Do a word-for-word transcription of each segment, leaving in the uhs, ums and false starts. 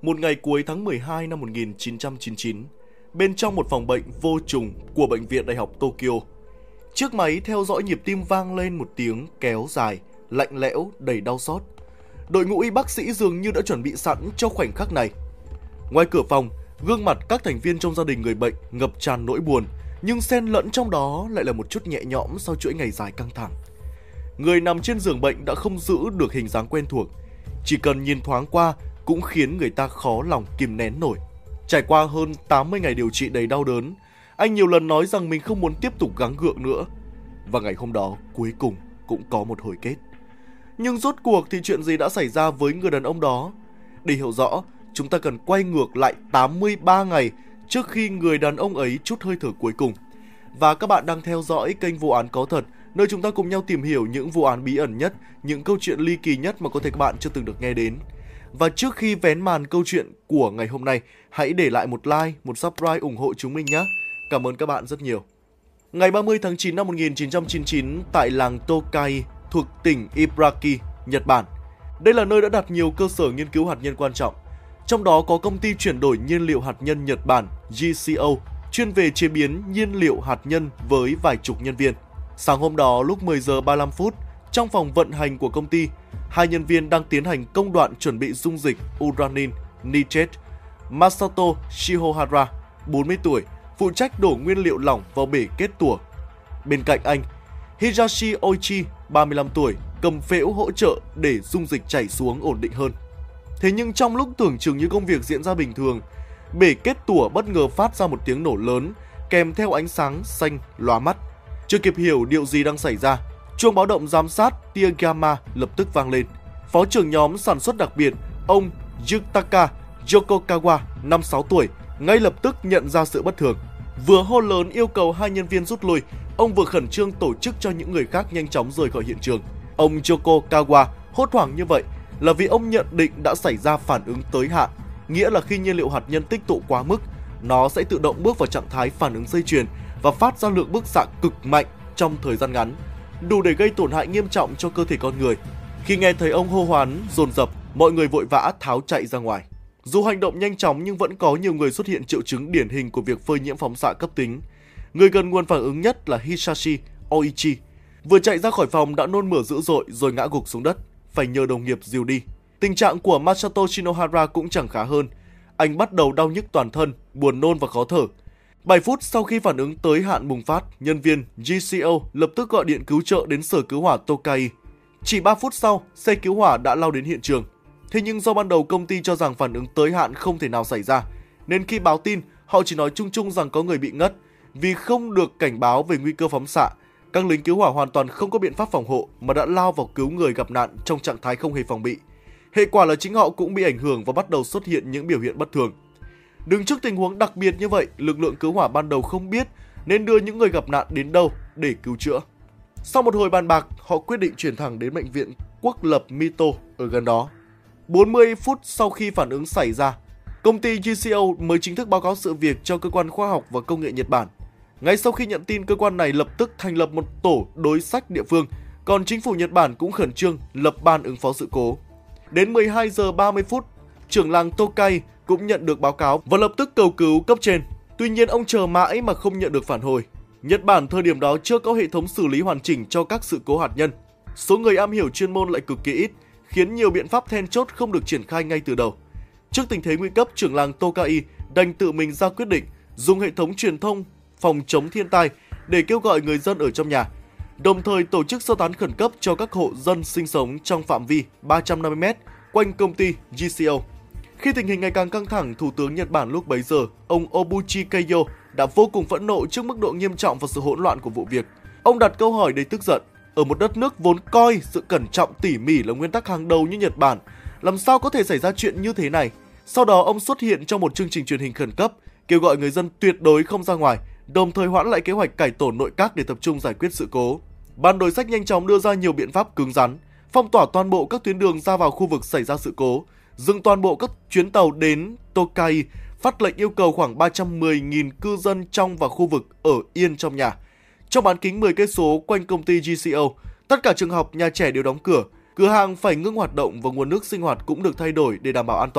Một ngày cuối tháng mười hai năm một nghìn chín trăm chín mươi chín, bên trong một phòng bệnh vô trùng của Bệnh viện Đại học Tokyo, chiếc máy theo dõi nhịp tim vang lên một tiếng kéo dài, lạnh lẽo, đầy đau xót. Đội ngũ y bác sĩ dường như đã chuẩn bị sẵn cho khoảnh khắc này. Ngoài cửa phòng, gương mặt các thành viên trong gia đình người bệnh ngập tràn nỗi buồn, nhưng xen lẫn trong đó lại là một chút nhẹ nhõm sau chuỗi ngày dài căng thẳng. Người nằm trên giường bệnh đã không giữ được hình dáng quen thuộc, chỉ cần nhìn thoáng qua cũng khiến người ta khó lòng kìm nén nổi. Trải qua hơn tám mươi ngày điều trị đầy đau đớn, anh nhiều lần nói rằng mình không muốn tiếp tục gắng gượng nữa. Và ngày hôm đó cuối cùng cũng có một hồi kết. Nhưng rốt cuộc thì chuyện gì đã xảy ra với người đàn ông đó? Để hiểu rõ, chúng ta cần quay ngược lại tám mươi ba ngày trước khi người đàn ông ấy trút hơi thở cuối cùng. Và các bạn đang theo dõi kênh Vụ án có thật, nơi chúng ta cùng nhau tìm hiểu những vụ án bí ẩn nhất, những câu chuyện ly kỳ nhất mà có thể các bạn chưa từng được nghe đến. Và trước khi vén màn câu chuyện của ngày hôm nay, hãy để lại một like, một subscribe ủng hộ chúng mình nhé. Cảm ơn các bạn rất nhiều. Ngày ba mươi tháng chín năm một nghìn chín trăm chín mươi chín, tại làng Tokai thuộc tỉnh Ibaraki, Nhật Bản. Đây là nơi đã đặt nhiều cơ sở nghiên cứu hạt nhân quan trọng. Trong đó có công ty chuyển đổi nhiên liệu hạt nhân Nhật Bản G C O, chuyên về chế biến nhiên liệu hạt nhân với vài chục nhân viên. Sáng hôm đó lúc mười giờ ba mươi lăm phút, trong phòng vận hành của công ty, hai nhân viên đang tiến hành công đoạn chuẩn bị dung dịch uranin nitrate. Masato Shihohara, bốn mươi tuổi, phụ trách đổ nguyên liệu lỏng vào bể kết tủa. Bên cạnh anh, Higashi Oichi, ba mươi lăm tuổi, cầm phễu hỗ trợ để dung dịch chảy xuống ổn định hơn. Thế nhưng trong lúc tưởng chừng như công việc diễn ra bình thường, bể kết tủa bất ngờ phát ra một tiếng nổ lớn, kèm theo ánh sáng xanh lóa mắt. Chưa kịp hiểu điều gì đang xảy ra, chuông báo động giám sát tia gamma lập tức vang lên. Phó trưởng nhóm sản xuất đặc biệt, ông Yutaka Yokokawa, năm mươi sáu tuổi, ngay lập tức nhận ra sự bất thường. Vừa hô lớn yêu cầu hai nhân viên rút lui, ông vừa khẩn trương tổ chức cho những người khác nhanh chóng rời khỏi hiện trường. Ông Yokokawa hốt hoảng như vậy là vì ông nhận định đã xảy ra phản ứng tới hạn, nghĩa là khi nhiên liệu hạt nhân tích tụ quá mức, nó sẽ tự động bước vào trạng thái phản ứng dây chuyền và phát ra lượng bức xạ cực mạnh trong thời gian ngắn, đủ để gây tổn hại nghiêm trọng cho cơ thể con người. Khi nghe thấy ông hô hoán dồn dập, mọi người vội vã tháo chạy ra ngoài. Dù hành động nhanh chóng nhưng vẫn có nhiều người xuất hiện triệu chứng điển hình của việc phơi nhiễm phóng xạ cấp tính. Người gần nguồn phản ứng nhất là Hisashi Oichi. Vừa chạy ra khỏi phòng đã nôn mửa dữ dội rồi ngã gục xuống đất, phải nhờ đồng nghiệp dìu đi. Tình trạng của Masato Shinohara cũng chẳng khá hơn. Anh bắt đầu đau nhức toàn thân, buồn nôn và khó thở. bảy phút sau khi phản ứng tới hạn bùng phát, nhân viên G C O lập tức gọi điện cứu trợ đến sở cứu hỏa Tokai. Chỉ ba phút sau, xe cứu hỏa đã lao đến hiện trường. Thế nhưng do ban đầu công ty cho rằng phản ứng tới hạn không thể nào xảy ra, nên khi báo tin, họ chỉ nói chung chung rằng có người bị ngất. Vì không được cảnh báo về nguy cơ phóng xạ, các lính cứu hỏa hoàn toàn không có biện pháp phòng hộ mà đã lao vào cứu người gặp nạn trong trạng thái không hề phòng bị. Hệ quả là chính họ cũng bị ảnh hưởng và bắt đầu xuất hiện những biểu hiện bất thường. Đứng trước tình huống đặc biệt như vậy, lực lượng cứu hỏa ban đầu không biết nên đưa những người gặp nạn đến đâu để cứu chữa. Sau một hồi bàn bạc, họ quyết định chuyển thẳng đến bệnh viện quốc lập Mito ở gần đó. bốn mươi phút sau khi phản ứng xảy ra, công ty G C O mới chính thức báo cáo sự việc cho cơ quan khoa học và công nghệ Nhật Bản. Ngay sau khi nhận tin, cơ quan này lập tức thành lập một tổ đối sách địa phương, còn chính phủ Nhật Bản cũng khẩn trương lập ban ứng phó sự cố. Đến mười hai giờ ba mươi phút, trưởng làng Tokai cũng nhận được báo cáo và lập tức cầu cứu cấp trên. Tuy nhiên ông chờ mãi mà không nhận được phản hồi. Nhật Bản thời điểm đó chưa có hệ thống xử lý hoàn chỉnh cho các sự cố hạt nhân. Số người am hiểu chuyên môn lại cực kỳ ít, khiến nhiều biện pháp then chốt không được triển khai ngay từ đầu. Trước tình thế nguy cấp, trưởng làng Tokai đành tự mình ra quyết định dùng hệ thống truyền thông phòng chống thiên tai để kêu gọi người dân ở trong nhà, đồng thời tổ chức sơ tán khẩn cấp cho các hộ dân sinh sống trong phạm vi ba trăm năm mươi mét quanh công ty G C O. Khi tình hình ngày càng căng thẳng, Thủ tướng Nhật Bản lúc bấy giờ, ông Obuchi Keiyo, đã vô cùng phẫn nộ trước mức độ nghiêm trọng và sự hỗn loạn của vụ việc. Ông đặt câu hỏi đầy tức giận: ở một đất nước vốn coi sự cẩn trọng tỉ mỉ là nguyên tắc hàng đầu như Nhật Bản, làm sao có thể xảy ra chuyện như thế này? Sau đó ông xuất hiện trong một chương trình truyền hình khẩn cấp, kêu gọi người dân tuyệt đối không ra ngoài, đồng thời hoãn lại kế hoạch cải tổ nội các để tập trung giải quyết sự cố. Ban đối sách nhanh chóng đưa ra nhiều biện pháp cứng rắn, phong tỏa toàn bộ các tuyến đường ra vào khu vực xảy ra sự cố, dừng toàn bộ các chuyến tàu đến Tokai, phát lệnh yêu cầu khoảng ba trăm mười nghìn cư dân trong và khu vực ở yên trong nhà. Trong bán kính mười cây số quanh công ty G C O, tất cả trường học, nhà trẻ đều đóng cửa, cửa hàng phải ngưng hoạt động và nguồn nước sinh hoạt cũng được thay đổi để đảm bảo an toàn.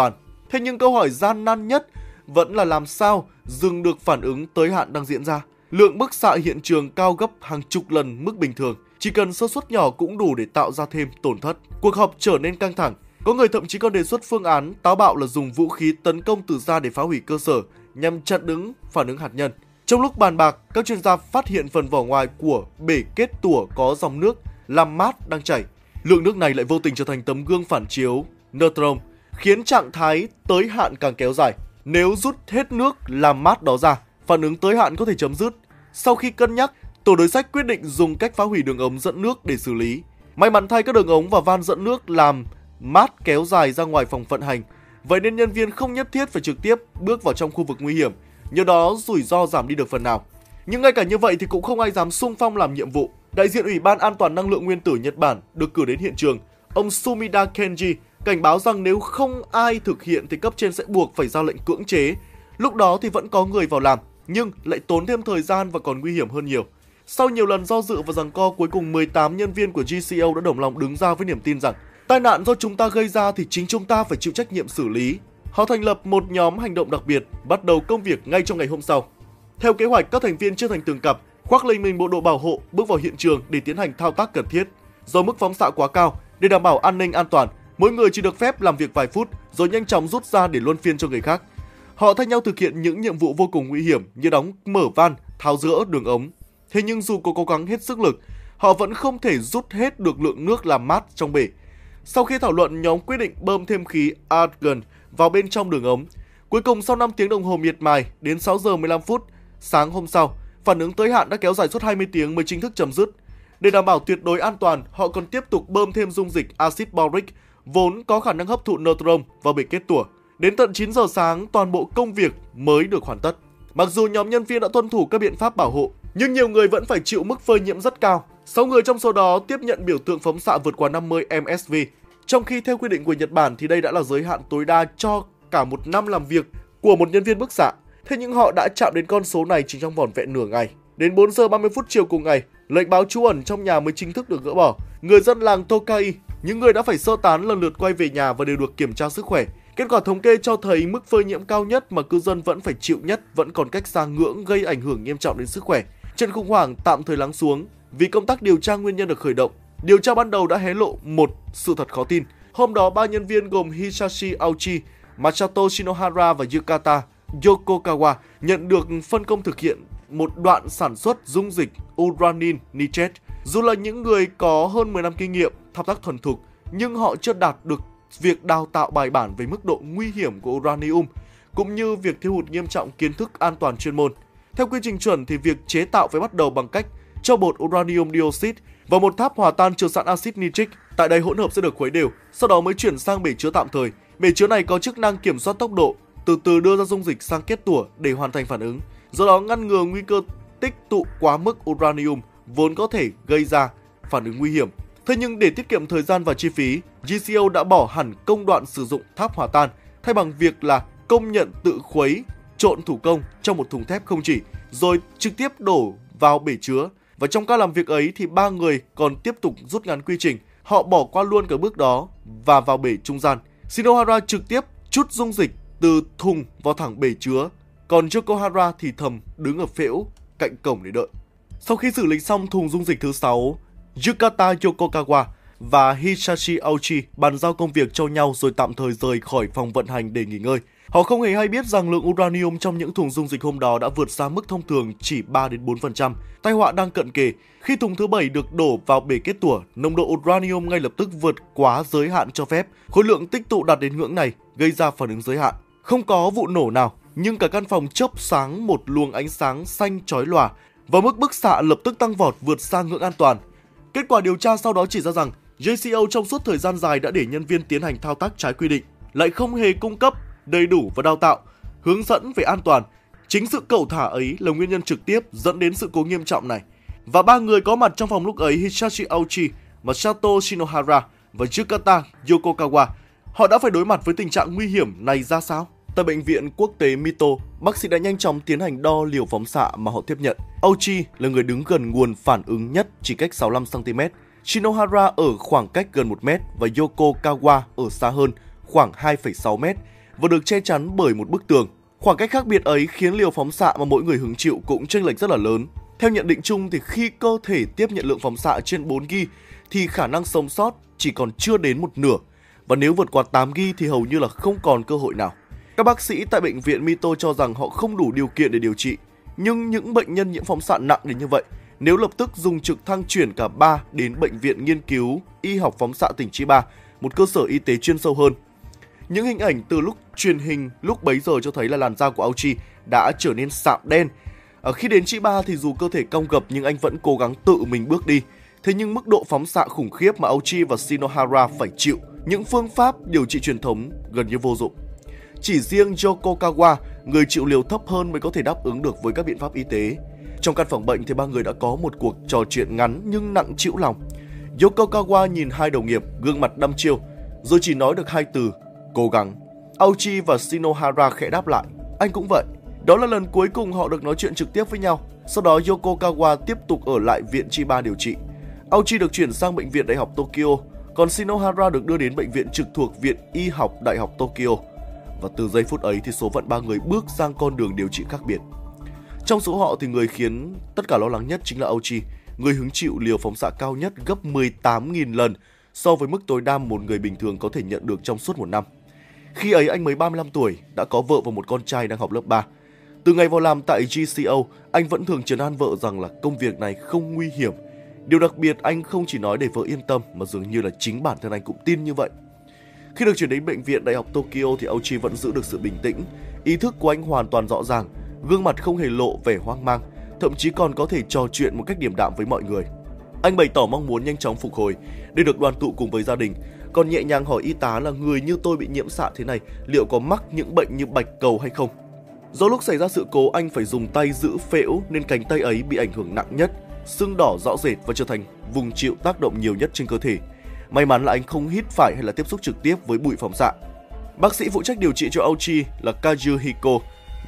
Thế nhưng câu hỏi gian nan nhất vẫn là làm sao dừng được phản ứng tới hạn đang diễn ra. Lượng bức xạ hiện trường cao gấp hàng chục lần mức bình thường, chỉ cần sơ suất nhỏ cũng đủ để tạo ra thêm tổn thất. Cuộc họp trở nên căng thẳng. Có người thậm chí còn đề xuất phương án táo bạo là dùng vũ khí tấn công từ xa để phá hủy cơ sở nhằm chặn đứng phản ứng hạt nhân. Trong lúc bàn bạc, các chuyên gia phát hiện phần vỏ ngoài của bể kết tủa có dòng nước làm mát đang chảy. Lượng nước này lại vô tình trở thành tấm gương phản chiếu neutron, khiến trạng thái tới hạn càng kéo dài. Nếu rút hết nước làm mát đó ra, phản ứng tới hạn có thể chấm dứt. Sau khi cân nhắc, tổ đối sách quyết định dùng cách phá hủy đường ống dẫn nước để xử lý. May mắn thay, các đường ống và van dẫn nước làm mát kéo dài ra ngoài phòng vận hành, vậy nên nhân viên không nhất thiết phải trực tiếp bước vào trong khu vực nguy hiểm, nhờ đó rủi ro giảm đi được phần nào. Nhưng ngay cả như vậy thì cũng không ai dám xung phong làm nhiệm vụ. Đại diện Ủy ban An toàn Năng lượng Nguyên tử Nhật Bản được cử đến hiện trường, ông Sumida Kenji, cảnh báo rằng nếu không ai thực hiện thì cấp trên sẽ buộc phải ra lệnh cưỡng chế. Lúc đó thì vẫn có người vào làm, nhưng lại tốn thêm thời gian và còn nguy hiểm hơn nhiều. Sau nhiều lần do dự và giằng co, cuối cùng mười tám nhân viên của giê xê o đã đồng lòng đứng ra với niềm tin rằng tai nạn do chúng ta gây ra thì chính chúng ta phải chịu trách nhiệm xử lý. Họ thành lập một nhóm hành động đặc biệt, bắt đầu công việc ngay trong ngày hôm sau. Theo kế hoạch, các thành viên chia thành từng cặp, khoác lên mình bộ đồ bảo hộ, bước vào hiện trường để tiến hành thao tác cần thiết. Do mức phóng xạ quá cao, để đảm bảo an ninh an toàn, mỗi người chỉ được phép làm việc vài phút rồi nhanh chóng rút ra để luân phiên cho người khác. Họ thay nhau thực hiện những nhiệm vụ vô cùng nguy hiểm như đóng mở van, tháo dỡ đường ống. Thế nhưng dù có cố gắng hết sức lực, họ vẫn không thể rút hết được lượng nước làm mát trong bể. Sau khi thảo luận, nhóm quyết định bơm thêm khí argon vào bên trong đường ống. Cuối cùng, sau năm tiếng đồng hồ miệt mài, đến sáu giờ mười lăm phút sáng hôm sau, phản ứng tới hạn đã kéo dài suốt hai mươi tiếng mới chính thức chấm dứt. Để đảm bảo tuyệt đối an toàn, họ còn tiếp tục bơm thêm dung dịch axit boric vốn có khả năng hấp thụ neutron vào bể kết tủa. Đến tận chín giờ sáng, toàn bộ công việc mới được hoàn tất. Mặc dù nhóm nhân viên đã tuân thủ các biện pháp bảo hộ, nhưng nhiều người vẫn phải chịu mức phơi nhiễm rất cao. sáu người trong số đó tiếp nhận biểu tượng phóng xạ vượt quá năm mươi mét vuông, trong khi theo quy định của Nhật Bản thì đây đã là giới hạn tối đa cho cả một năm làm việc của một nhân viên bức xạ. Thế nhưng họ đã chạm đến con số này chỉ trong vỏn vẹn nửa ngày. Đến bốn giờ ba mươi phút chiều cùng ngày, lệnh báo trú ẩn trong nhà mới chính thức được gỡ bỏ. Người dân làng Tokai, những người đã phải sơ tán, lần lượt quay về nhà và đều được kiểm tra sức khỏe. Kết quả thống kê cho thấy mức phơi nhiễm cao nhất mà cư dân vẫn phải chịu nhất vẫn còn cách xa ngưỡng gây ảnh hưởng nghiêm trọng đến sức khỏe. Trận khủng hoảng tạm thời lắng xuống vì công tác điều tra nguyên nhân được khởi động. Điều tra ban đầu đã hé lộ một sự thật khó tin. Hôm đó, ba nhân viên gồm Hisashi Aochi, Masato Shinohara và Yukata Yokokawa nhận được phân công thực hiện một đoạn sản xuất dung dịch uranium nitrate. Dù là những người có hơn mười năm kinh nghiệm, thao tác thuần thục, nhưng họ chưa đạt được việc đào tạo bài bản về mức độ nguy hiểm của uranium, cũng như việc thiếu hụt nghiêm trọng kiến thức an toàn chuyên môn. Theo quy trình chuẩn thì việc chế tạo phải bắt đầu bằng cách cho bột uranium dioxide vào một tháp hòa tan chứa sẵn axit nitric. Tại đây hỗn hợp sẽ được khuấy đều, sau đó mới chuyển sang bể chứa tạm thời. Bể chứa này có chức năng kiểm soát tốc độ, từ từ đưa ra dung dịch sang kết tủa để hoàn thành phản ứng, do đó ngăn ngừa nguy cơ tích tụ quá mức uranium vốn có thể gây ra phản ứng nguy hiểm. Thế nhưng để tiết kiệm thời gian và chi phí, giê xê o đã bỏ hẳn công đoạn sử dụng tháp hòa tan, thay bằng việc là công nhận tự khuấy, trộn thủ công trong một thùng thép không chỉ, rồi trực tiếp đổ vào bể chứa. Và trong các làm việc ấy thì ba người còn tiếp tục rút ngắn quy trình. Họ bỏ qua luôn cả bước đó và vào bể trung gian. Shinohara trực tiếp trút dung dịch từ thùng vào thẳng bể chứa, còn Yokohara thì thầm đứng ở phễu cạnh cổng để đợi. Sau khi xử lý xong thùng dung dịch thứ sáu, Yukata Yokokawa và Hisashi Aochi bàn giao công việc cho nhau rồi tạm thời rời khỏi phòng vận hành để nghỉ ngơi. Họ không hề hay biết rằng lượng uranium trong những thùng dung dịch hôm đó đã vượt xa mức thông thường chỉ ba đến bốn phần trăm. Tai họa đang cận kề. Khi thùng thứ bảy được đổ vào bể kết tủa, nồng độ uranium ngay lập tức vượt quá giới hạn cho phép. Khối lượng tích tụ đạt đến ngưỡng này gây ra phản ứng giới hạn. Không có vụ nổ nào, nhưng cả căn phòng chớp sáng một luồng ánh sáng xanh chói lòa và mức bức xạ lập tức tăng vọt vượt xa ngưỡng an toàn. Kết quả điều tra sau đó chỉ ra rằng giê xê o trong suốt thời gian dài đã để nhân viên tiến hành thao tác trái quy định, lại không hề cung cấp đầy đủ và đào tạo, hướng dẫn về an toàn. Chính sự cẩu thả ấy là nguyên nhân trực tiếp dẫn đến sự cố nghiêm trọng này. Và ba người có mặt trong phòng lúc ấy, Hisashi Aochi, Masato Shinohara và Yukata Yokokawa, họ đã phải đối mặt với tình trạng nguy hiểm này ra sao? Tại bệnh viện quốc tế Mito, bác sĩ đã nhanh chóng tiến hành đo liều phóng xạ mà họ tiếp nhận. Aochi là người đứng gần nguồn phản ứng nhất, chỉ cách sáu mươi lăm xăng ti mét. Shinohara ở khoảng cách gần một mét và Yokokawa ở xa hơn khoảng hai phẩy sáu mét. và được che chắn bởi một bức tường. Khoảng cách khác biệt ấy khiến liều phóng xạ mà mỗi người hứng chịu cũng chênh lệch rất là lớn. Theo nhận định chung thì khi cơ thể tiếp nhận lượng phóng xạ trên bốn gi-ga-bai thì khả năng sống sót chỉ còn chưa đến một nửa, và nếu vượt qua tám gi-ga-bai thì hầu như là không còn cơ hội nào. Các bác sĩ tại bệnh viện Mito cho rằng họ không đủ điều kiện để điều trị, nhưng những bệnh nhân nhiễm phóng xạ nặng đến như vậy, nếu lập tức dùng trực thăng chuyển cả ba đến Bệnh viện Nghiên cứu Y học phóng xạ tỉnh Chiba, một cơ sở y tế chuyên sâu hơn. Những hình ảnh từ lúc truyền hình lúc bấy giờ cho thấy là làn da của Aochi đã trở nên sạm đen. Ở khi đến Chiba thì dù cơ thể cong gập nhưng anh vẫn cố gắng tự mình bước đi. Thế nhưng mức độ phóng xạ khủng khiếp mà Aochi và Shinohara phải chịu, những phương pháp điều trị truyền thống gần như vô dụng. Chỉ riêng Yokokawa, người chịu liều thấp hơn mới có thể đáp ứng được với các biện pháp y tế. Trong căn phòng bệnh thì ba người đã có một cuộc trò chuyện ngắn nhưng nặng trĩu lòng. Yokokawa nhìn hai đồng nghiệp, gương mặt đăm chiêu, rồi chỉ nói được hai từ: cố gắng. Aochi và Shinohara khẽ đáp lại: anh cũng vậy. Đó là lần cuối cùng họ được nói chuyện trực tiếp với nhau. Sau đó Yokokawa tiếp tục ở lại viện Chiba điều trị. Aochi được chuyển sang bệnh viện Đại học Tokyo, còn Shinohara được đưa đến bệnh viện trực thuộc Viện Y học Đại học Tokyo. Và từ giây phút ấy thì số phận ba người bước sang con đường điều trị khác biệt. Trong số họ thì người khiến tất cả lo lắng nhất chính là Aochi, người hứng chịu liều phóng xạ cao nhất gấp mười tám nghìn lần so với mức tối đa một người bình thường có thể nhận được trong suốt một năm. Khi ấy anh mới ba mươi lăm tuổi, đã có vợ và một con trai đang học lớp ba. Từ ngày vào làm tại giê xê o, anh vẫn thường trấn an vợ rằng là công việc này không nguy hiểm. Điều đặc biệt anh không chỉ nói để vợ yên tâm mà dường như là chính bản thân anh cũng tin như vậy. Khi được chuyển đến bệnh viện Đại học Tokyo thì Aochi vẫn giữ được sự bình tĩnh. Ý thức của anh hoàn toàn rõ ràng, gương mặt không hề lộ vẻ hoang mang, thậm chí còn có thể trò chuyện một cách điềm đạm với mọi người. Anh bày tỏ mong muốn nhanh chóng phục hồi để được đoàn tụ cùng với gia đình, còn nhẹ nhàng hỏi y tá là người như tôi bị nhiễm xạ thế này liệu có mắc những bệnh như bạch cầu hay không. Do lúc xảy ra sự cố anh phải dùng tay giữ phễu nên cánh tay ấy bị ảnh hưởng nặng nhất, sưng đỏ rõ rệt và trở thành vùng chịu tác động nhiều nhất trên cơ thể. May mắn là anh không hít phải hay là tiếp xúc trực tiếp với bụi phóng xạ. Bác sĩ phụ trách điều trị cho Aochi là Kazuhiko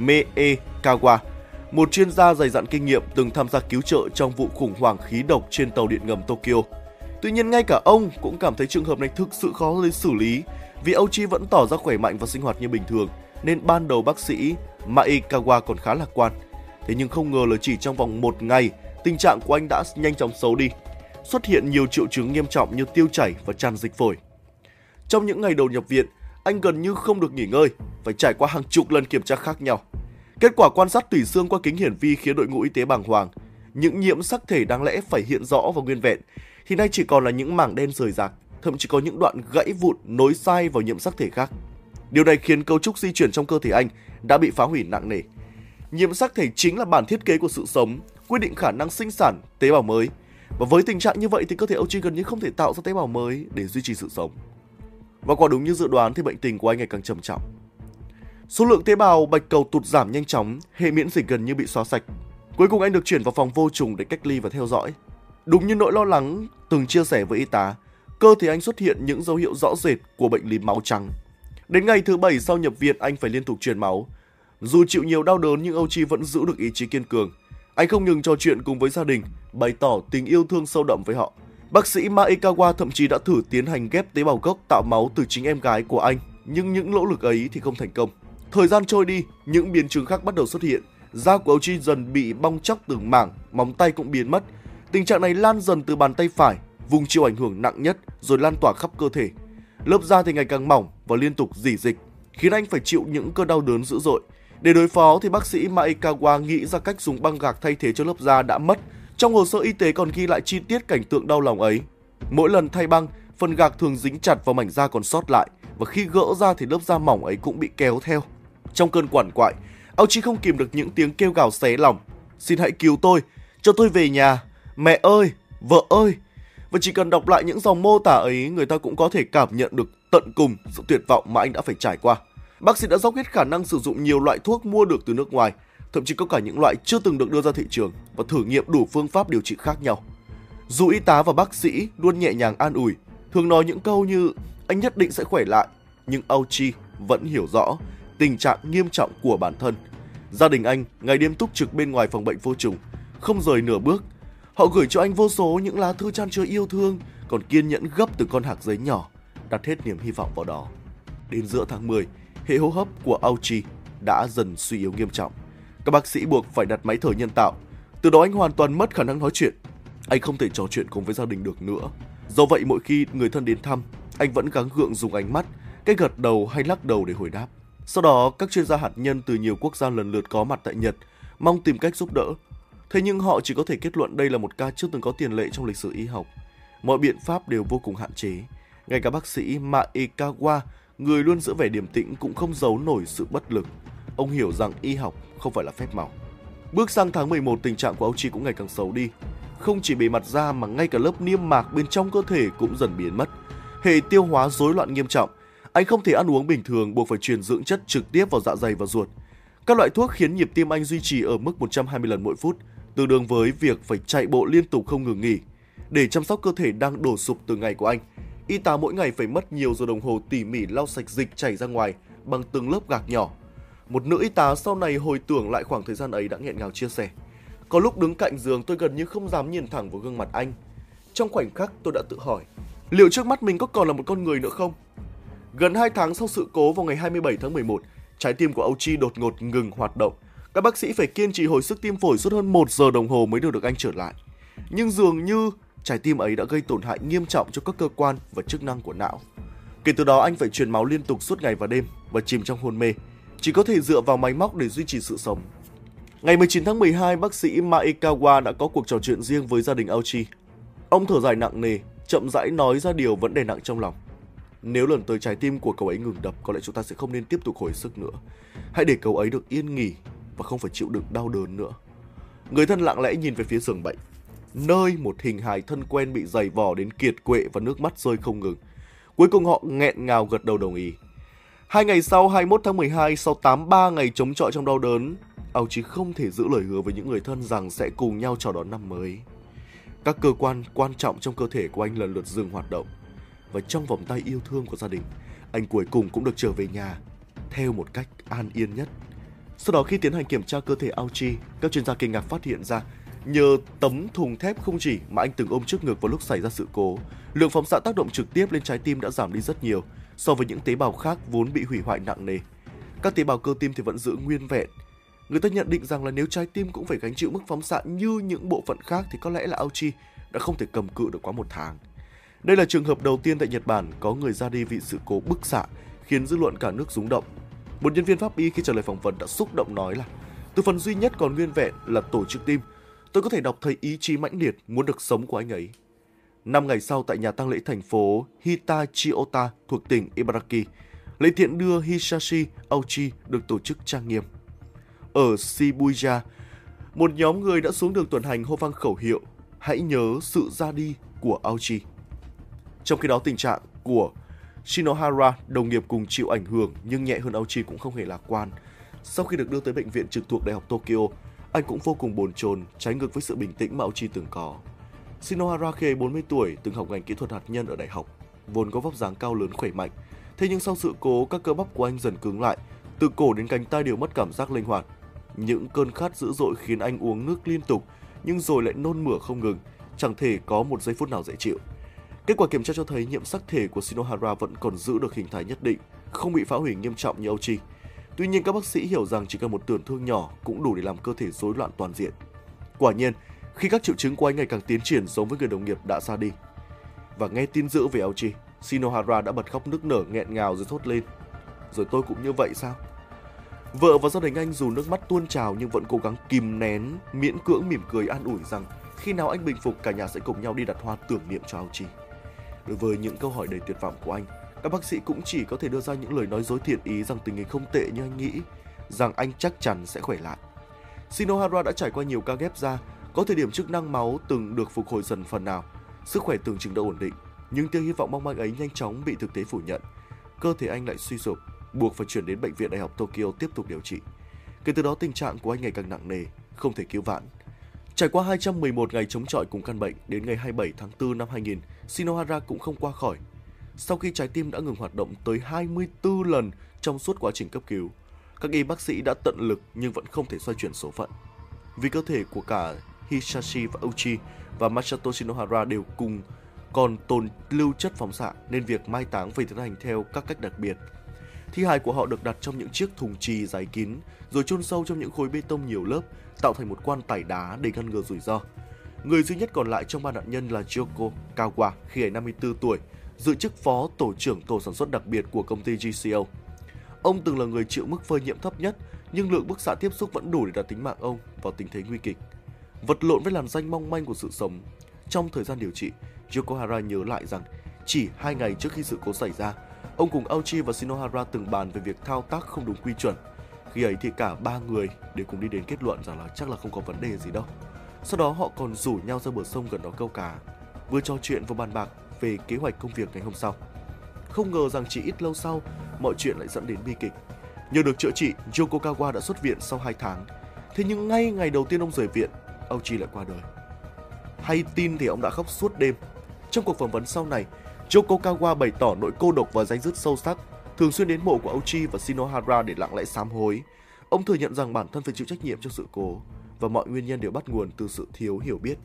Meekawa, một chuyên gia dày dặn kinh nghiệm từng tham gia cứu trợ trong vụ khủng hoảng khí độc trên tàu điện ngầm Tokyo. Tuy nhiên ngay cả ông cũng cảm thấy trường hợp này thực sự khó để xử lý vì Aochi vẫn tỏ ra khỏe mạnh và sinh hoạt như bình thường, nên ban đầu bác sĩ Meekawa còn khá lạc quan. Thế nhưng không ngờ là chỉ trong vòng một ngày, tình trạng của anh đã nhanh chóng xấu đi. Xuất hiện nhiều triệu chứng nghiêm trọng như tiêu chảy và tràn dịch phổi. Trong những ngày đầu nhập viện, anh gần như không được nghỉ ngơi, phải trải qua hàng chục lần kiểm tra khác nhau. Kết quả quan sát tủy xương qua kính hiển vi khiến đội ngũ y tế bàng hoàng. Những nhiễm sắc thể đáng lẽ phải hiện rõ và nguyên vẹn, thì nay chỉ còn là những mảng đen rời rạc, thậm chí có những đoạn gãy vụn nối sai vào nhiễm sắc thể khác. Điều này khiến cấu trúc di chuyển trong cơ thể anh đã bị phá hủy nặng nề. Nhiễm sắc thể chính là bản thiết kế của sự sống, quyết định khả năng sinh sản tế bào mới. Và với tình trạng như vậy thì cơ thể Aochi gần như không thể tạo ra tế bào mới để duy trì sự sống. Và quả đúng như dự đoán thì bệnh tình của anh ngày càng trầm trọng. Số lượng tế bào bạch cầu tụt giảm nhanh chóng, hệ miễn dịch gần như bị xóa sạch. Cuối cùng anh được chuyển vào phòng vô trùng để cách ly và theo dõi. Đúng như nỗi lo lắng từng chia sẻ với y tá, cơ thể anh xuất hiện những dấu hiệu rõ rệt của bệnh lý máu trắng. Đến ngày thứ bảy sau nhập viện anh phải liên tục truyền máu. Dù chịu nhiều đau đớn nhưng Aochi vẫn giữ được ý chí kiên cường. Anh không ngừng trò chuyện cùng với gia đình, bày tỏ tình yêu thương sâu đậm với họ. Bác sĩ Meekawa thậm chí đã thử tiến hành ghép tế bào gốc tạo máu từ chính em gái của anh, nhưng những nỗ lực ấy thì không thành công. Thời gian trôi đi, những biến chứng khác bắt đầu xuất hiện. Da của Aochi dần bị bong tróc từng mảng, móng tay cũng biến mất. Tình trạng này lan dần từ bàn tay phải, vùng chịu ảnh hưởng nặng nhất, rồi lan tỏa khắp cơ thể. Lớp da thì ngày càng mỏng và liên tục rỉ dịch, khiến anh phải chịu những cơn đau đớn dữ dội. Để đối phó thì bác sĩ Meekawa nghĩ ra cách dùng băng gạc thay thế cho lớp da đã mất. Trong hồ sơ y tế còn ghi lại chi tiết cảnh tượng đau lòng ấy. Mỗi lần thay băng, phần gạc thường dính chặt vào mảnh da còn sót lại, và khi gỡ ra thì lớp da mỏng ấy cũng bị kéo theo. Trong cơn quằn quại, Aochi không kìm được những tiếng kêu gào xé lòng. Xin hãy cứu tôi, cho tôi về nhà, mẹ ơi, vợ ơi. Và chỉ cần đọc lại những dòng mô tả ấy, người ta cũng có thể cảm nhận được tận cùng sự tuyệt vọng mà anh đã phải trải qua. Bác sĩ đã dốc hết khả năng sử dụng nhiều loại thuốc mua được từ nước ngoài, thậm chí có cả những loại chưa từng được đưa ra thị trường, và thử nghiệm đủ phương pháp điều trị khác nhau. Dù y tá và bác sĩ luôn nhẹ nhàng an ủi, thường nói những câu như anh nhất định sẽ khỏe lại, nhưng Aochi vẫn hiểu rõ tình trạng nghiêm trọng của bản thân. Gia đình anh ngày đêm túc trực bên ngoài phòng bệnh vô trùng, không rời nửa bước. Họ gửi cho anh vô số những lá thư chan chứa yêu thương, còn kiên nhẫn gấp từng con hạt giấy nhỏ, đặt hết niềm hy vọng vào đó. Đến giữa tháng mười, hệ hô hấp của Aochi đã dần suy yếu nghiêm trọng. Các bác sĩ buộc phải đặt máy thở nhân tạo. Từ đó anh hoàn toàn mất khả năng nói chuyện. Anh không thể trò chuyện cùng với gia đình được nữa. Do vậy mỗi khi người thân đến thăm, anh vẫn gắng gượng dùng ánh mắt, cái gật đầu hay lắc đầu để hồi đáp. Sau đó, các chuyên gia hạt nhân từ nhiều quốc gia lần lượt có mặt tại Nhật, mong tìm cách giúp đỡ. Thế nhưng họ chỉ có thể kết luận đây là một ca chưa từng có tiền lệ trong lịch sử y học. Mọi biện pháp đều vô cùng hạn chế. Ngay cả bác sĩ Maekawa, người luôn giữ vẻ điềm tĩnh, cũng không giấu nổi sự bất lực. Ông hiểu rằng y học không phải là phép màu. Bước sang tháng mười một, tình trạng của Aochi cũng ngày càng xấu đi. Không chỉ bề mặt da mà ngay cả lớp niêm mạc bên trong cơ thể cũng dần biến mất. Hệ tiêu hóa rối loạn nghiêm trọng. Anh không thể ăn uống bình thường, buộc phải truyền dưỡng chất trực tiếp vào dạ dày và ruột. Các loại thuốc khiến nhịp tim anh duy trì ở mức một trăm hai mươi lần mỗi phút, tương đương với việc phải chạy bộ liên tục không ngừng nghỉ. Để chăm sóc cơ thể đang đổ sụp từ ngày của anh, y tá mỗi ngày phải mất nhiều giờ đồng hồ tỉ mỉ lau sạch dịch chảy ra ngoài bằng từng lớp gạc nhỏ. Một nữ y tá sau này hồi tưởng lại khoảng thời gian ấy đã nghẹn ngào chia sẻ: có lúc đứng cạnh giường tôi gần như không dám nhìn thẳng vào gương mặt anh. Trong khoảnh khắc tôi đã tự hỏi, liệu trước mắt mình có còn là một con người nữa không? Gần hai tháng sau sự cố, vào ngày hai mươi bảy tháng mười một, trái tim của Aochi đột ngột ngừng hoạt động. Các bác sĩ phải kiên trì hồi sức tim phổi suốt hơn một giờ đồng hồ mới đưa được anh trở lại. Nhưng dường như trái tim ấy đã gây tổn hại nghiêm trọng cho các cơ quan và chức năng của não. Kể từ đó anh phải truyền máu liên tục suốt ngày và đêm và chìm trong hôn mê, chỉ có thể dựa vào máy móc để duy trì sự sống. Ngày mười chín tháng mười hai, bác sĩ Maekawa đã có cuộc trò chuyện riêng với gia đình Aochi. Ông thở dài nặng nề, chậm rãi nói ra điều vẫn đè nặng trong lòng. Nếu lần tới trái tim của cậu ấy ngừng đập, có lẽ chúng ta sẽ không nên tiếp tục hồi sức nữa. Hãy để cậu ấy được yên nghỉ và không phải chịu đựng đau đớn nữa. Người thân lặng lẽ nhìn về phía giường bệnh, nơi một hình hài thân quen bị giày vò đến kiệt quệ và nước mắt rơi không ngừng. Cuối cùng họ nghẹn ngào gật đầu đồng ý. Hai ngày sau, hai mươi mốt tháng mười hai, sau tám mươi ba ngày chống chọi trong đau đớn, Aochi không thể giữ lời hứa với những người thân rằng sẽ cùng nhau chào đón năm mới. Các cơ quan quan trọng trong cơ thể của anh lần lượt dừng hoạt động, và trong vòng tay yêu thương của gia đình, anh cuối cùng cũng được trở về nhà theo một cách an yên nhất. Sau đó khi tiến hành kiểm tra cơ thể Aochi, các chuyên gia kinh ngạc phát hiện ra nhờ tấm thùng thép không chỉ mà anh từng ôm trước ngực vào lúc xảy ra sự cố, lượng phóng xạ tác động trực tiếp lên trái tim đã giảm đi rất nhiều so với những tế bào khác vốn bị hủy hoại nặng nề. Các tế bào cơ tim thì vẫn giữ nguyên vẹn. Người ta nhận định rằng là nếu trái tim cũng phải gánh chịu mức phóng xạ như những bộ phận khác thì có lẽ là Aochi đã không thể cầm cự được quá một tháng. Đây là trường hợp đầu tiên tại Nhật Bản có người ra đi vì sự cố bức xạ khiến dư luận cả nước rúng động. Một nhân viên pháp y khi trả lời phỏng vấn đã xúc động nói là: từ phần duy nhất còn nguyên vẹn là tổ chức tim, tôi có thể đọc thấy ý chí mãnh liệt muốn được sống của anh ấy. Năm ngày sau, tại nhà tang lễ thành phố Hitachiota thuộc tỉnh Ibaraki, lễ tiễn đưa Hisashi Aochi được tổ chức trang nghiêm. Ở Shibuya, một nhóm người đã xuống đường tuần hành hô vang khẩu hiệu "Hãy nhớ sự ra đi của Aochi". Trong khi đó, tình trạng của Shinohara, đồng nghiệp cùng chịu ảnh hưởng nhưng nhẹ hơn Aochi, cũng không hề lạc quan. Sau khi được đưa tới bệnh viện trực thuộc Đại học Tokyo, anh cũng vô cùng bồn chồn, trái ngược với sự bình tĩnh mà Aochi từng có. Shinohara khi ấy bốn mươi tuổi, từng học ngành kỹ thuật hạt nhân ở đại học, vốn có vóc dáng cao lớn khỏe mạnh. Thế nhưng sau sự cố, các cơ bắp của anh dần cứng lại, từ cổ đến cánh tay đều mất cảm giác linh hoạt. Những cơn khát dữ dội khiến anh uống nước liên tục, nhưng rồi lại nôn mửa không ngừng, chẳng thể có một giây phút nào dễ chịu. Kết quả kiểm tra cho thấy nhiễm sắc thể của Shinohara vẫn còn giữ được hình thái nhất định, không bị phá hủy nghiêm trọng như Aochi. Tuy nhiên, các bác sĩ hiểu rằng chỉ cần một tổn thương nhỏ cũng đủ để làm cơ thể rối loạn toàn diện. Quả nhiên, khi các triệu chứng của anh ngày càng tiến triển giống với người đồng nghiệp đã ra đi, và nghe tin dữ về Aochi, Shinohara đã bật khóc nức nở nghẹn ngào rồi thốt lên: "Rồi tôi cũng như vậy sao?" Vợ và gia đình anh dù nước mắt tuôn trào nhưng vẫn cố gắng kìm nén, miễn cưỡng mỉm cười an ủi rằng khi nào anh bình phục, cả nhà sẽ cùng nhau đi đặt hoa tưởng niệm cho Aochi. Đối với những câu hỏi đầy tuyệt vọng của anh, các bác sĩ cũng chỉ có thể đưa ra những lời nói dối thiện ý rằng tình hình không tệ như anh nghĩ, rằng anh chắc chắn sẽ khỏe lại. Shinohara đã trải qua nhiều ca ghép da, có thời điểm chức năng máu từng được phục hồi dần phần nào, sức khỏe tưởng chừng đã ổn định, nhưng tia hy vọng mong manh ấy nhanh chóng bị thực tế phủ nhận. Cơ thể anh lại suy sụp, buộc phải chuyển đến bệnh viện Đại học Tokyo tiếp tục điều trị. Kể từ đó, tình trạng của anh ngày càng nặng nề, không thể cứu vãn. Trải qua hai trăm mười một ngày chống chọi cùng căn bệnh, đến ngày hai mươi bảy tháng tư năm hai nghìn, Shinohara cũng không qua khỏi. Sau khi trái tim đã ngừng hoạt động tới hai mươi tư lần trong suốt quá trình cấp cứu, các y bác sĩ đã tận lực nhưng vẫn không thể xoay chuyển số phận. Vì cơ thể của cả Hisashi và Aochi và Masato Shinohara đều cùng còn tồn lưu chất phóng xạ, nên việc mai táng phải tiến hành theo các cách đặc biệt. Thi hài của họ được đặt trong những chiếc thùng chì dày kín, rồi chôn sâu trong những khối bê tông nhiều lớp, tạo thành một quan tài đá để ngăn ngừa rủi ro. Người duy nhất còn lại trong ba nạn nhân là Yoko Kawa, khi ấy năm mươi tư tuổi, giữ chức phó tổ trưởng tổ sản xuất đặc biệt của công ty giê xê o. Ông từng là người chịu mức phơi nhiễm thấp nhất, nhưng lượng bức xạ tiếp xúc vẫn đủ để đặt tính mạng ông vào tình thế nguy kịch. Vật lộn với làn danh mong manh của sự sống, trong thời gian điều trị, Yokohara nhớ lại rằng chỉ hai ngày trước khi sự cố xảy ra, ông cùng Aochi và Shinohara từng bàn về việc thao tác không đúng quy chuẩn. Khi ấy thì cả ba người đều cùng đi đến kết luận rằng là chắc là không có vấn đề gì đâu. Sau đó họ còn rủ nhau ra bờ sông gần đó câu cá, vừa trò chuyện vừa bàn bạc về kế hoạch công việc ngày hôm sau. Không ngờ rằng chỉ ít lâu sau, mọi chuyện lại dẫn đến bi kịch. Nhờ được chữa trị, Yoko Kawa đã xuất viện sau hai tháng. Thế nhưng ngay ngày đầu tiên ông rời viện, Aochi lại qua đời. Hay tin thì ông đã khóc suốt đêm. Trong cuộc phỏng vấn sau này, Yoko Kawa bày tỏ nỗi cô độc và day dứt sâu sắc, thường xuyên đến mộ của Aochi và Shinohara để lặng lẽ sám hối. Ông thừa nhận rằng bản thân phải chịu trách nhiệm cho sự cố, và mọi nguyên nhân đều bắt nguồn từ sự thiếu hiểu biết.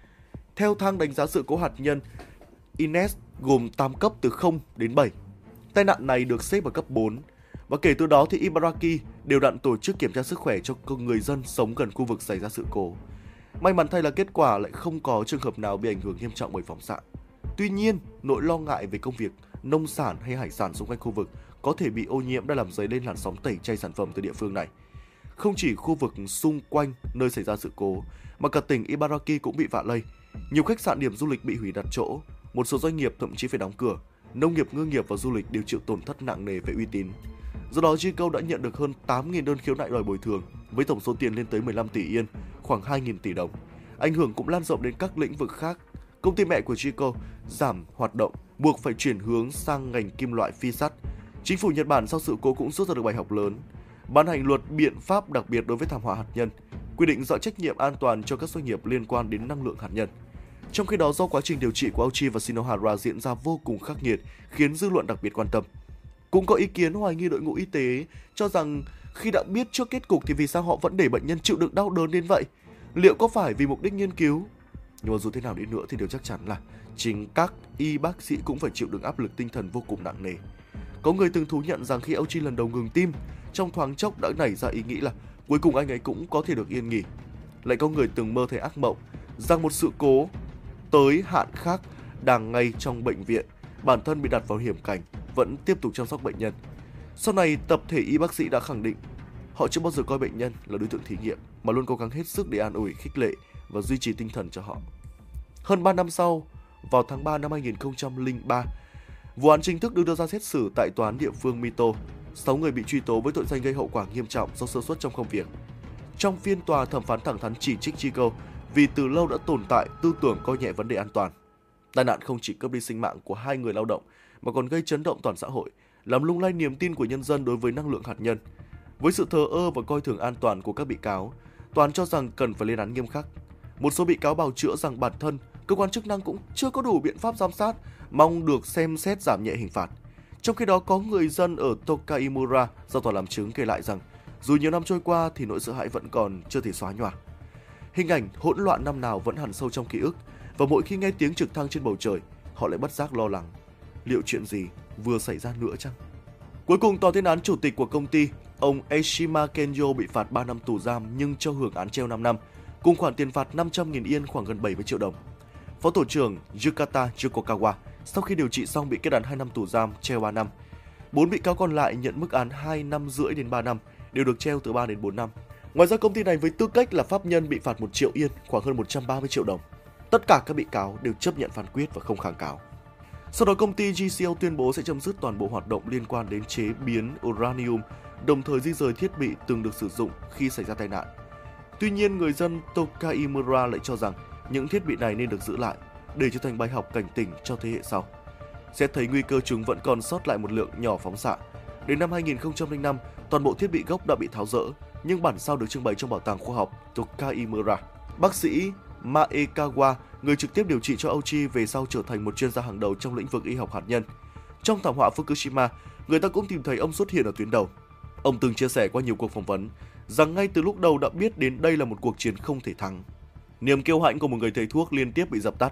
Theo thang đánh giá sự cố hạt nhân I N E S gồm tám cấp từ không đến bảy. Tai nạn này được xếp ở cấp bốn, và kể từ đó thì Ibaraki đều đặn tổ chức kiểm tra sức khỏe cho người dân sống gần khu vực xảy ra sự cố. May mắn thay là kết quả lại không có trường hợp nào bị ảnh hưởng nghiêm trọng bởi phóng xạ. Tuy nhiên, nỗi lo ngại về công việc nông sản hay hải sản xung quanh khu vực có thể bị ô nhiễm đã làm dấy lên làn sóng tẩy chay sản phẩm từ địa phương này. Không chỉ khu vực xung quanh nơi xảy ra sự cố, mà cả tỉnh Ibaraki cũng bị vạ lây. Nhiều khách sạn điểm du lịch bị hủy đặt chỗ, một số doanh nghiệp thậm chí phải đóng cửa. Nông nghiệp, ngư nghiệp và du lịch đều chịu tổn thất nặng nề về uy tín. Do đó, Jico đã nhận được hơn tám nghìn đơn khiếu nại đòi bồi thường, với tổng số tiền lên tới mười lăm tỷ yên, khoảng hai nghìn tỷ đồng. Ảnh hưởng cũng lan rộng đến các lĩnh vực khác. Công ty mẹ của Jico giảm hoạt động, buộc phải chuyển hướng sang ngành kim loại phi sắt. Chính phủ Nhật Bản sau sự cố cũng rút ra được bài học lớn, ban hành luật biện pháp đặc biệt đối với thảm họa hạt nhân, quy định rõ trách nhiệm an toàn cho các doanh nghiệp liên quan đến năng lượng hạt nhân. Trong khi đó, do quá trình điều trị của Aochi và Shinohara diễn ra vô cùng khắc nghiệt, khiến dư luận đặc biệt quan tâm. Cũng có ý kiến hoài nghi đội ngũ y tế, cho rằng khi đã biết trước kết cục thì vì sao họ vẫn để bệnh nhân chịu đựng đau đớn đến vậy? Liệu có phải vì mục đích nghiên cứu? Nhưng mà dù thế nào đi nữa thì điều chắc chắn là chính các y bác sĩ cũng phải chịu đựng áp lực tinh thần vô cùng nặng nề. Có người từng thú nhận rằng khi Aochi lần đầu ngừng tim, trong thoáng chốc đã nảy ra ý nghĩ là cuối cùng anh ấy cũng có thể được yên nghỉ. Lại có người từng mơ thấy ác mộng rằng một sự cố tới hạn khác đang ngay trong bệnh viện, bản thân bị đặt vào hiểm cảnh, vẫn tiếp tục chăm sóc bệnh nhân. Sau này, tập thể y bác sĩ đã khẳng định họ chưa bao giờ coi bệnh nhân là đối tượng thí nghiệm, mà luôn cố gắng hết sức để an ủi, khích lệ và duy trì tinh thần cho họ. Hơn ba năm sau, vào tháng ba năm hai nghìn không trăm lẻ ba, vụ án chính thức được đưa ra xét xử tại tòa án địa phương Mito. sáu người bị truy tố với tội danh gây hậu quả nghiêm trọng do sơ suất trong công việc. Trong phiên tòa, thẩm phán thẳng thắn chỉ trích Jico vì từ lâu đã tồn tại tư tưởng coi nhẹ vấn đề an toàn. Tai nạn không chỉ cướp đi sinh mạng của hai người lao động mà còn gây chấn động toàn xã hội, làm lung lay niềm tin của nhân dân đối với năng lượng hạt nhân. Với sự thờ ơ và coi thường an toàn của các bị cáo, tòa án cho rằng cần phải lên án nghiêm khắc. Một số bị cáo bào chữa rằng bản thân cơ quan chức năng cũng chưa có đủ biện pháp giám sát, mong được xem xét giảm nhẹ hình phạt. Trong khi đó, có người dân ở Tokaimura do tòa làm chứng kể lại rằng dù nhiều năm trôi qua thì nỗi sợ hãi vẫn còn chưa thể xóa nhòa. Hình ảnh hỗn loạn năm nào vẫn hằn sâu trong ký ức, và mỗi khi nghe tiếng trực thăng trên bầu trời, họ lại bất giác lo lắng. Liệu chuyện gì vừa xảy ra nữa chăng? Cuối cùng, tòa tuyên án chủ tịch của công ty, ông Eshima Kenyo bị phạt ba năm tù giam nhưng cho hưởng án treo năm năm, cùng khoản tiền phạt năm trăm nghìn yên, khoảng gần bảy mươi triệu đồng. Phó tổ trưởng Yukata Yokokawa sau khi điều trị xong bị kết án hai năm tù giam, treo ba năm. Bốn bị cáo còn lại nhận mức án hai năm rưỡi đến ba năm, đều được treo từ ba đến bốn năm. Ngoài ra, công ty này với tư cách là pháp nhân bị phạt một triệu yên, khoảng hơn một trăm ba mươi triệu đồng. Tất cả các bị cáo đều chấp nhận phán quyết và không kháng cáo. Sau đó, công ty giê xê o tuyên bố sẽ chấm dứt toàn bộ hoạt động liên quan đến chế biến uranium, đồng thời di rời thiết bị từng được sử dụng khi xảy ra tai nạn. Tuy nhiên, người dân Tokaimura lại cho rằng những thiết bị này nên được giữ lại để trở thành bài học cảnh tỉnh cho thế hệ sau. Xét thấy nguy cơ chúng vẫn còn sót lại một lượng nhỏ phóng xạ, đến năm hai nghìn không trăm lẻ năm, toàn bộ thiết bị gốc đã bị tháo dỡ, nhưng bản sao được trưng bày trong bảo tàng khoa học Tokaimura. Bác sĩ Maekawa, người trực tiếp điều trị cho Aochi, về sau trở thành một chuyên gia hàng đầu trong lĩnh vực y học hạt nhân. Trong thảm họa Fukushima, người ta cũng tìm thấy ông xuất hiện ở tuyến đầu. Ông từng chia sẻ qua nhiều cuộc phỏng vấn rằng ngay từ lúc đầu đã biết đến đây là một cuộc chiến không thể thắng. Niềm kiêu hãnh của một người thầy thuốc liên tiếp bị dập tắt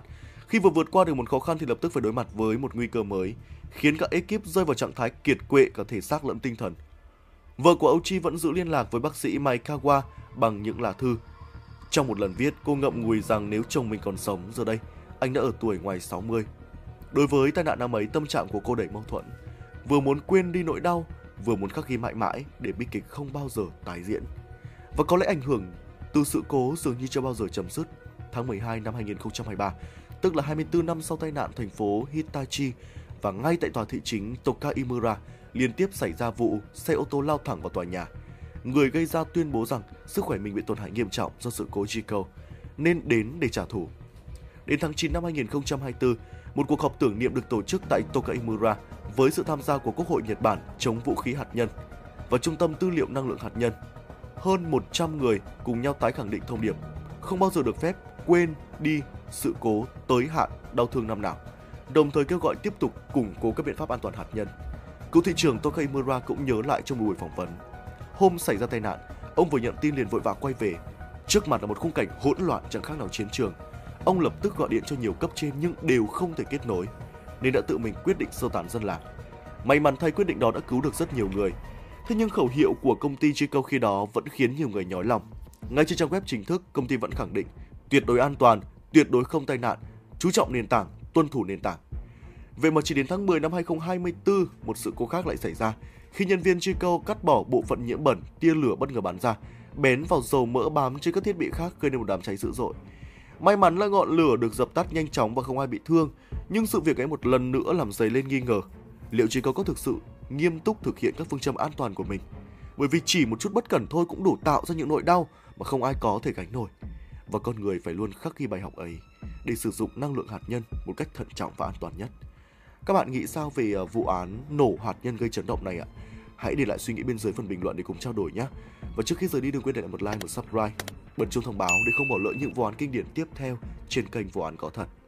Khi vừa vượt qua được một khó khăn thì lập tức phải đối mặt với một nguy cơ mới, khiến cả ekip rơi vào trạng thái kiệt quệ cả thể xác lẫn tinh thần. Vợ của Ochi vẫn giữ liên lạc với bác sĩ Maekawa bằng những lá thư. Trong một lần viết, cô ngậm ngùi rằng nếu chồng mình còn sống giờ đây, anh đã ở tuổi ngoài sáu mươi. Đối với tai nạn năm ấy, tâm trạng của cô đầy mâu thuẫn. Vừa muốn quên đi nỗi đau, vừa muốn khắc ghi mãi mãi để bi kịch không bao giờ tái diễn. Và có lẽ ảnh hưởng từ sự cố dường như chưa bao giờ chấm dứt. Tháng mười hai năm hai nghìn không trăm hai mươi ba, tức là hai mươi tư năm sau tai nạn thành phố Hitachi, và ngay tại tòa thị chính Tokaimura, liên tiếp xảy ra vụ xe ô tô lao thẳng vào tòa nhà. Người gây ra tuyên bố rằng sức khỏe mình bị tổn hại nghiêm trọng do sự cố Chico, nên đến để trả thù. Đến tháng chín năm hai nghìn không trăm hai mươi tư, một cuộc họp tưởng niệm được tổ chức tại Tokaimura với sự tham gia của Quốc hội Nhật Bản chống vũ khí hạt nhân và Trung tâm Tư liệu Năng lượng hạt nhân. Hơn một trăm người cùng nhau tái khẳng định thông điệp không bao giờ được phép quên đi sự cố tới hạn đau thương năm nào, đồng thời kêu gọi tiếp tục củng cố các biện pháp an toàn hạt nhân. Cựu thị trưởng Tokaimura cũng nhớ lại trong một buổi phỏng vấn. Hôm xảy ra tai nạn, ông vừa nhận tin liền vội vã quay về. Trước mặt là một khung cảnh hỗn loạn chẳng khác nào chiến trường. Ông lập tức gọi điện cho nhiều cấp trên nhưng đều không thể kết nối, nên đã tự mình quyết định sơ tán dân làng. May mắn thay quyết định đó đã cứu được rất nhiều người. Thế nhưng khẩu hiệu của công ty Chico khi đó vẫn khiến nhiều người nhói lòng. Ngay trên trang web chính thức, công ty vẫn khẳng định tuyệt đối an toàn, tuyệt đối không tai nạn, chú trọng nền tảng, tuân thủ nền tảng. Vậy mà chỉ đến tháng mười năm hai nghìn không trăm hai mươi tư, một sự cố khác lại xảy ra khi nhân viên Chico cắt bỏ bộ phận nhiễm bẩn, tia lửa bất ngờ bắn ra, bén vào dầu mỡ bám trên các thiết bị khác, gây nên một đám cháy dữ dội. May mắn là ngọn lửa được dập tắt nhanh chóng và không ai bị thương, nhưng sự việc ấy một lần nữa làm dấy lên nghi ngờ liệu Chico có thực sự nghiêm túc thực hiện các phương châm an toàn của mình, bởi vì chỉ một chút bất cẩn thôi cũng đủ tạo ra những nỗi đau mà không ai có thể gánh nổi. Và con người phải luôn khắc ghi bài học ấy để sử dụng năng lượng hạt nhân một cách thận trọng và an toàn nhất. Các bạn nghĩ sao về vụ án nổ hạt nhân gây chấn động này ạ? Hãy để lại suy nghĩ bên dưới phần bình luận để cùng trao đổi nhé. Và trước khi rời đi đừng quên để lại một like, một subscribe, bật chuông thông báo để không bỏ lỡ những vụ án kinh điển tiếp theo trên kênh Vụ Án Có Thật.